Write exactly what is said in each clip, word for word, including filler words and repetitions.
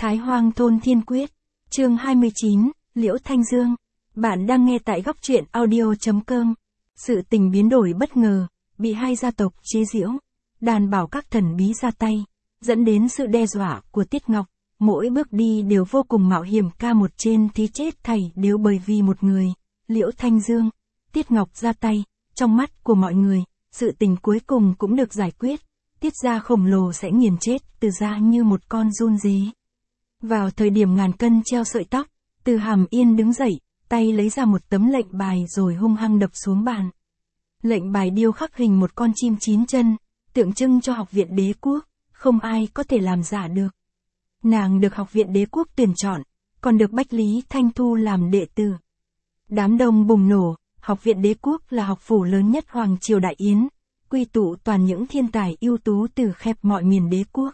Thái Hoang Thôn Thiên Quyết, chương hai mươi chín, Liễu Thanh Dương. Bạn đang nghe tại góc truyện audio chấm com. Sự tình biến đổi bất ngờ, bị hai gia tộc chế giễu, đàn bảo các thần bí ra tay, dẫn đến sự đe dọa của Tiết Ngọc. Mỗi bước đi đều vô cùng mạo hiểm, ca một trên thì chết thảy đều bởi vì một người, Liễu Thanh Dương. Tiết Ngọc ra tay, trong mắt của mọi người, sự tình cuối cùng cũng được giải quyết. Tiết gia khổng lồ sẽ nghiền chết Từ gia như một con giun dế. Vào thời điểm ngàn cân treo sợi tóc, Từ Hàm Yên đứng dậy, tay lấy ra một tấm lệnh bài rồi hung hăng đập xuống bàn. Lệnh bài điêu khắc hình một con chim chín chân, tượng trưng cho Học viện Đế Quốc, không ai có thể làm giả được. Nàng được Học viện Đế Quốc tuyển chọn, còn được Bách Lý Thanh thu làm đệ tử. Đám đông bùng nổ, Học viện Đế Quốc là học phủ lớn nhất Hoàng triều Đại Yến, quy tụ toàn những thiên tài ưu tú từ khắp mọi miền đế quốc.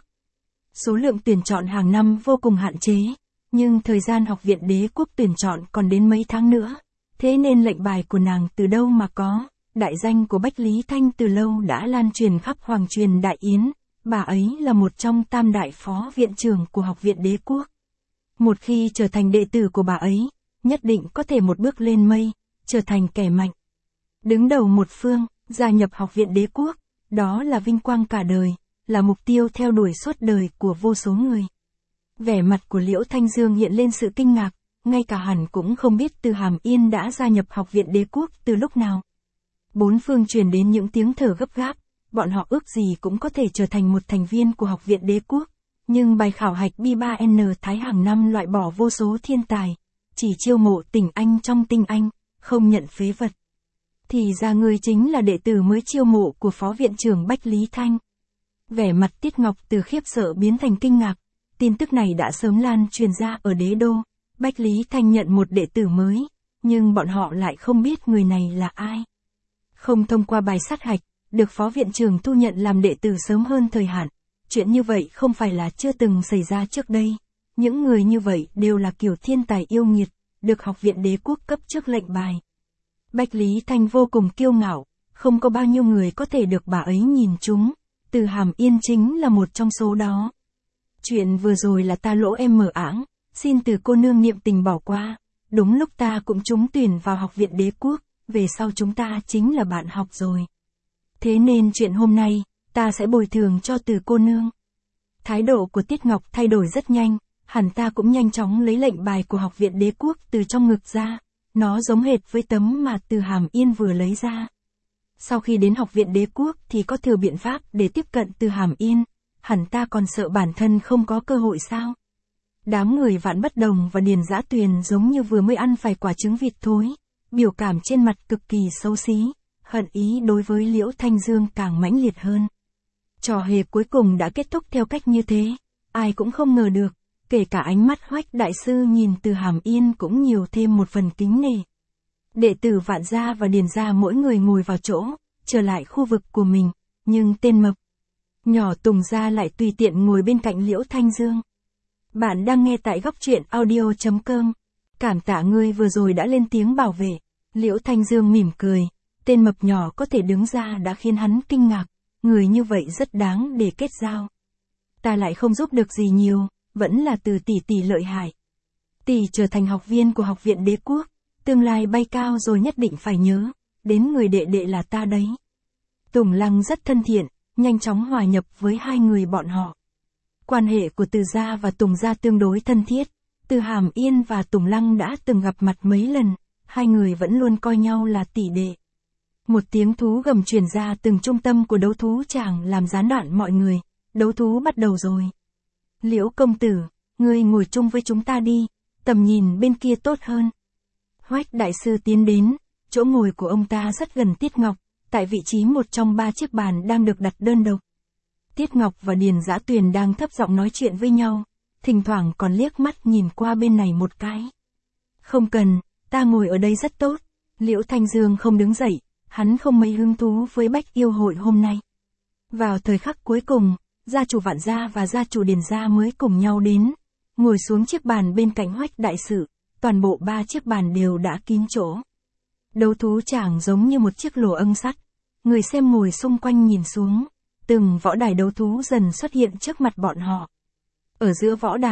Số lượng tuyển chọn hàng năm vô cùng hạn chế, nhưng thời gian Học viện Đế Quốc tuyển chọn còn đến mấy tháng nữa, thế nên lệnh bài của nàng từ đâu mà có, đại danh của Bách Lý Thanh từ lâu đã lan truyền khắp Hoàng truyền Đại Yến, bà ấy là một trong tam đại phó viện trưởng của Học viện Đế Quốc. Một khi trở thành đệ tử của bà ấy, nhất định có thể một bước lên mây, trở thành kẻ mạnh. Đứng đầu một phương, gia nhập Học viện Đế Quốc, đó là vinh quang cả đời, là mục tiêu theo đuổi suốt đời của vô số người. Vẻ mặt của Liễu Thanh Dương hiện lên sự kinh ngạc, ngay cả hắn cũng không biết Từ Hàm Yên đã gia nhập Học viện Đế Quốc từ lúc nào. Bốn phương truyền đến những tiếng thở gấp gáp, bọn họ ước gì cũng có thể trở thành một thành viên của Học viện Đế Quốc, nhưng bài khảo hạch B ba N Thái hàng năm loại bỏ vô số thiên tài, chỉ chiêu mộ tinh anh trong tinh anh, không nhận phế vật. Thì ra người chính là đệ tử mới chiêu mộ của phó viện trưởng Bách Lý Thanh. Vẻ mặt Tiết Ngọc từ khiếp sợ biến thành kinh ngạc, tin tức này đã sớm lan truyền ra ở đế đô, Bách Lý Thanh nhận một đệ tử mới, nhưng bọn họ lại không biết người này là ai. Không thông qua bài sát hạch, được phó viện trưởng thu nhận làm đệ tử sớm hơn thời hạn, chuyện như vậy không phải là chưa từng xảy ra trước đây, những người như vậy đều là kiểu thiên tài yêu nghiệt, được Học viện Đế Quốc cấp trước lệnh bài. Bách Lý Thanh vô cùng kiêu ngạo, không có bao nhiêu người có thể được bà ấy nhìn trúng, Từ Hàm Yên chính là một trong số đó. Chuyện vừa rồi là ta lỗ em mở áng, xin Từ cô nương niệm tình bỏ qua, đúng lúc ta cũng trúng tuyển vào Học viện Đế Quốc, về sau chúng ta chính là bạn học rồi. Thế nên chuyện hôm nay, ta sẽ bồi thường cho Từ cô nương. Thái độ của Tiết Ngọc thay đổi rất nhanh, hẳn ta cũng nhanh chóng lấy lệnh bài của Học viện Đế Quốc từ trong ngực ra. Nó giống hệt với tấm mà Từ Hàm Yên vừa lấy ra. Sau khi đến Học viện Đế Quốc thì có thừa biện pháp để tiếp cận Từ Hàm Yên, hẳn ta còn sợ bản thân không có cơ hội sao? Đám người Vạn Bất Đồng và Điền Dã Tuyền giống như vừa mới ăn phải quả trứng vịt thối, biểu cảm trên mặt cực kỳ xấu xí, hận ý đối với Liễu Thanh Dương càng mãnh liệt hơn. Trò hề cuối cùng đã kết thúc theo cách như thế, ai cũng không ngờ được. Kể cả ánh mắt Hoách đại sư nhìn Từ Hàm Yên cũng nhiều thêm một phần kính nể. Đệ tử Vạn gia và Điền gia mỗi người ngồi vào chỗ, trở lại khu vực của mình, nhưng tên mập nhỏ Tùng gia lại tùy tiện ngồi bên cạnh Liễu Thanh Dương. Bạn đang nghe tại góc truyện audio chấm com. Cảm tạ ngươi vừa rồi đã lên tiếng bảo vệ. Liễu Thanh Dương mỉm cười, tên mập nhỏ có thể đứng ra đã khiến hắn kinh ngạc, người như vậy rất đáng để kết giao. Ta lại không giúp được gì nhiều. Vẫn là Từ tỷ tỷ lợi hại. Tỷ trở thành học viên của Học viện Đế Quốc, tương lai bay cao rồi nhất định phải nhớ, đến người đệ đệ là ta đấy. Tùng Lăng rất thân thiện, nhanh chóng hòa nhập với hai người bọn họ. Quan hệ của Từ gia và Tùng gia tương đối thân thiết, Từ Hàm Yên và Tùng Lăng đã từng gặp mặt mấy lần, hai người vẫn luôn coi nhau là tỷ đệ. Một tiếng thú gầm truyền ra từng trung tâm của đấu thú tràng làm gián đoạn mọi người, đấu thú bắt đầu rồi. Liễu công tử, ngươi ngồi chung với chúng ta đi, tầm nhìn bên kia tốt hơn. Hoách đại sư tiến đến, chỗ ngồi của ông ta rất gần Tiết Ngọc, tại vị trí một trong ba chiếc bàn đang được đặt đơn độc. Tiết Ngọc và Điền Dã Tuyền đang thấp giọng nói chuyện với nhau, thỉnh thoảng còn liếc mắt nhìn qua bên này một cái. Không cần, ta ngồi ở đây rất tốt. Liễu Thanh Dương không đứng dậy, hắn không mấy hứng thú với bách yêu hội hôm nay. Vào thời khắc cuối cùng, gia chủ Vạn gia và gia chủ Điền gia mới cùng nhau đến, ngồi xuống chiếc bàn bên cạnh Hoách đại sự, toàn bộ ba chiếc bàn đều đã kín chỗ. Đấu thú tràng giống như một chiếc lồ âng sắt, người xem ngồi xung quanh nhìn xuống, từng võ đài đấu thú dần xuất hiện trước mặt bọn họ. Ở giữa võ đài,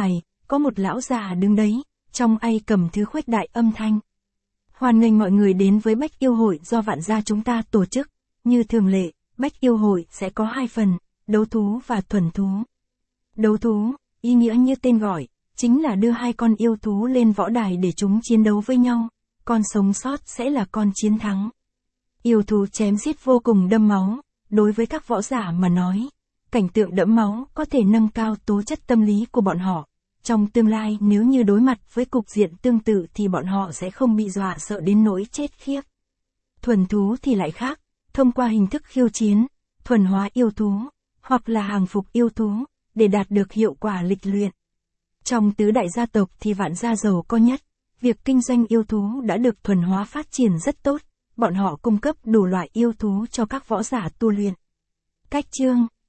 có một lão già đứng đấy, trong tay cầm thứ khuếch đại âm thanh. Hoan nghênh mọi người đến với Bách Yêu Hội do Vạn Gia chúng ta tổ chức. Như thường lệ, Bách Yêu Hội sẽ có hai phần, đấu thú và thuần thú. Đấu thú, ý nghĩa như tên gọi, chính là đưa hai con yêu thú lên võ đài để chúng chiến đấu với nhau, con sống sót sẽ là con chiến thắng. Yêu thú chém giết vô cùng đẫm máu, đối với các võ giả mà nói, cảnh tượng đẫm máu có thể nâng cao tố chất tâm lý của bọn họ. Trong tương lai nếu như đối mặt với cục diện tương tự thì bọn họ sẽ không bị dọa sợ đến nỗi chết khiếp. Thuần thú thì lại khác, thông qua hình thức khiêu chiến, thuần hóa yêu thú, hoặc là hàng phục yêu thú, để đạt được hiệu quả lịch luyện. Trong tứ đại gia tộc thì Vạn Gia giàu có nhất, việc kinh doanh yêu thú đã được thuần hóa phát triển rất tốt, bọn họ cung cấp đủ loại yêu thú cho các võ giả tu luyện. Cách chương